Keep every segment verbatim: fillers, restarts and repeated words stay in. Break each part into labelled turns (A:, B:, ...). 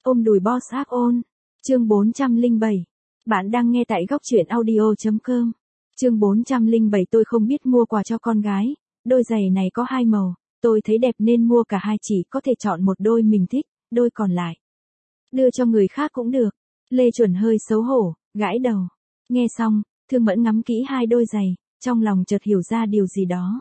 A: Ôm đùi boss áp ôn. Chương bốn trăm lẻ bảy. Bạn đang nghe tại góc truyện audio chấm com. Chương bốn trăm lẻ bảy. Tôi không biết mua quà cho con gái. Đôi giày này có hai màu, tôi thấy đẹp nên mua cả hai, chỉ có thể chọn một đôi mình thích, đôi còn lại đưa cho người khác cũng được. Lê Chuẩn hơi xấu hổ, gãi đầu. Nghe xong, Thương Mẫn ngắm kỹ hai đôi giày, trong lòng chợt hiểu ra điều gì đó.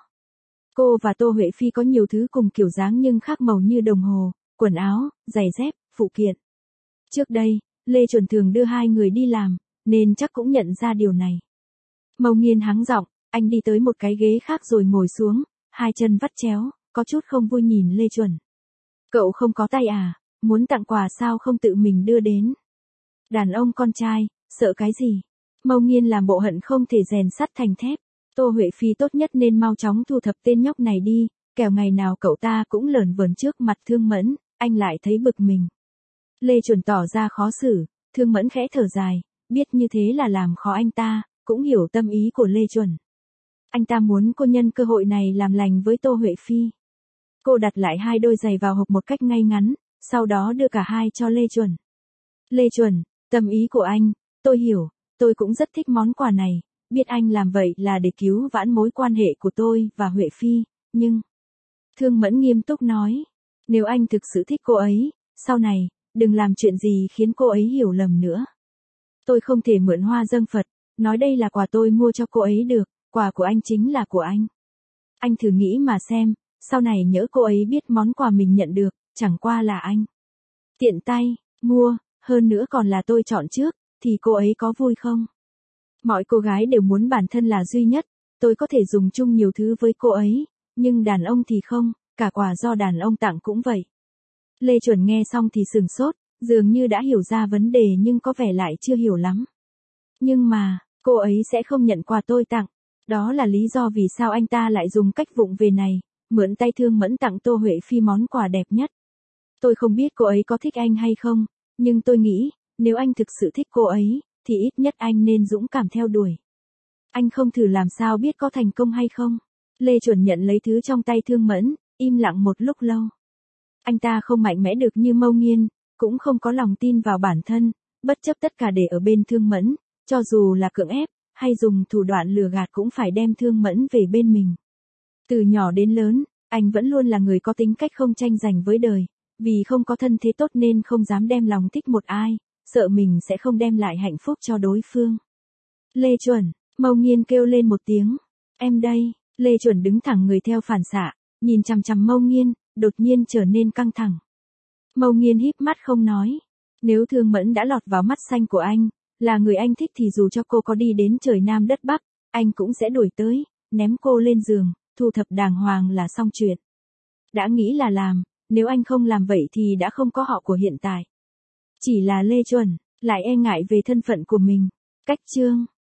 A: Cô và Tô Huệ Phi có nhiều thứ cùng kiểu dáng nhưng khác màu như đồng hồ, quần áo, giày dép, phụ kiện. Trước đây, Lê Chuẩn thường đưa hai người đi làm, nên chắc cũng nhận ra điều này. Mâu Nghiên hắng giọng, anh đi tới một cái ghế khác rồi ngồi xuống, hai chân vắt chéo, có chút không vui nhìn Lê Chuẩn. Cậu không có tay à, muốn tặng quà sao không tự mình đưa đến? Đàn ông con trai, sợ cái gì? Mâu Nghiên làm bộ hận không thể rèn sắt thành thép. Tô Huệ Phi tốt nhất nên mau chóng thu thập tên nhóc này đi, kẻo ngày nào cậu ta cũng lởn vởn trước mặt Thương Mẫn, anh lại thấy bực mình. Lê Chuẩn tỏ ra khó xử, Thương Mẫn khẽ thở dài, biết như thế là làm khó anh ta, cũng hiểu tâm ý của Lê Chuẩn. Anh ta muốn cô nhân cơ hội này làm lành với Tô Huệ Phi. Cô đặt lại hai đôi giày vào hộp một cách ngay ngắn, sau đó đưa cả hai cho Lê Chuẩn. Lê Chuẩn, tâm ý của anh, tôi hiểu, tôi cũng rất thích món quà này, biết anh làm vậy là để cứu vãn mối quan hệ của tôi và Huệ Phi, nhưng... Thương Mẫn nghiêm túc nói, nếu anh thực sự thích cô ấy, sau này, đừng làm chuyện gì khiến cô ấy hiểu lầm nữa. Tôi không thể mượn hoa dâng Phật, nói đây là quà tôi mua cho cô ấy được, quà của anh chính là của anh. Anh thử nghĩ mà xem, sau này nhỡ cô ấy biết món quà mình nhận được, chẳng qua là anh tiện tay mua, hơn nữa còn là tôi chọn trước, thì cô ấy có vui không? Mọi cô gái đều muốn bản thân là duy nhất, tôi có thể dùng chung nhiều thứ với cô ấy, nhưng đàn ông thì không, cả quà do đàn ông tặng cũng vậy. Lê Chuẩn nghe xong thì sửng sốt, dường như đã hiểu ra vấn đề nhưng có vẻ lại chưa hiểu lắm. Nhưng mà, cô ấy sẽ không nhận quà tôi tặng, đó là lý do vì sao anh ta lại dùng cách vụng về này, mượn tay Thương Mẫn tặng Tô Huệ Phi món quà đẹp nhất. Tôi không biết cô ấy có thích anh hay không, nhưng tôi nghĩ, nếu anh thực sự thích cô ấy, thì ít nhất anh nên dũng cảm theo đuổi. Anh không thử làm sao biết có thành công hay không? Lê Chuẩn nhận lấy thứ trong tay Thương Mẫn, im lặng một lúc lâu. Anh ta không mạnh mẽ được như Mâu Nghiên, cũng không có lòng tin vào bản thân, bất chấp tất cả để ở bên Thương Mẫn, cho dù là cưỡng ép, hay dùng thủ đoạn lừa gạt cũng phải đem Thương Mẫn về bên mình. Từ nhỏ đến lớn, anh vẫn luôn là người có tính cách không tranh giành với đời, vì không có thân thế tốt nên không dám đem lòng thích một ai, sợ mình sẽ không đem lại hạnh phúc cho đối phương. Lê Chuẩn, Mâu Nghiên kêu lên một tiếng, em đây. Lê Chuẩn đứng thẳng người theo phản xạ, nhìn chằm chằm Mâu Nghiên, đột nhiên trở nên căng thẳng. Mâu Nghiên híp mắt không nói, nếu Thương Mẫn đã lọt vào mắt xanh của anh, là người anh thích thì dù cho cô có đi đến trời Nam đất Bắc, anh cũng sẽ đuổi tới, ném cô lên giường, thu thập đàng hoàng là xong chuyện. Đã nghĩ là làm, nếu anh không làm vậy thì đã không có họ của hiện tại. Chỉ là Lê Chuẩn, lại e ngại về thân phận của mình. Cách chương.